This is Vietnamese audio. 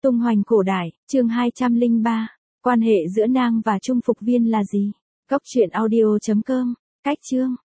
Tung hoành cổ đại, chương 203. Quan hệ giữa Nang và Trung Phục Viên là gì? Cốc truyện audio.com. Cách chương.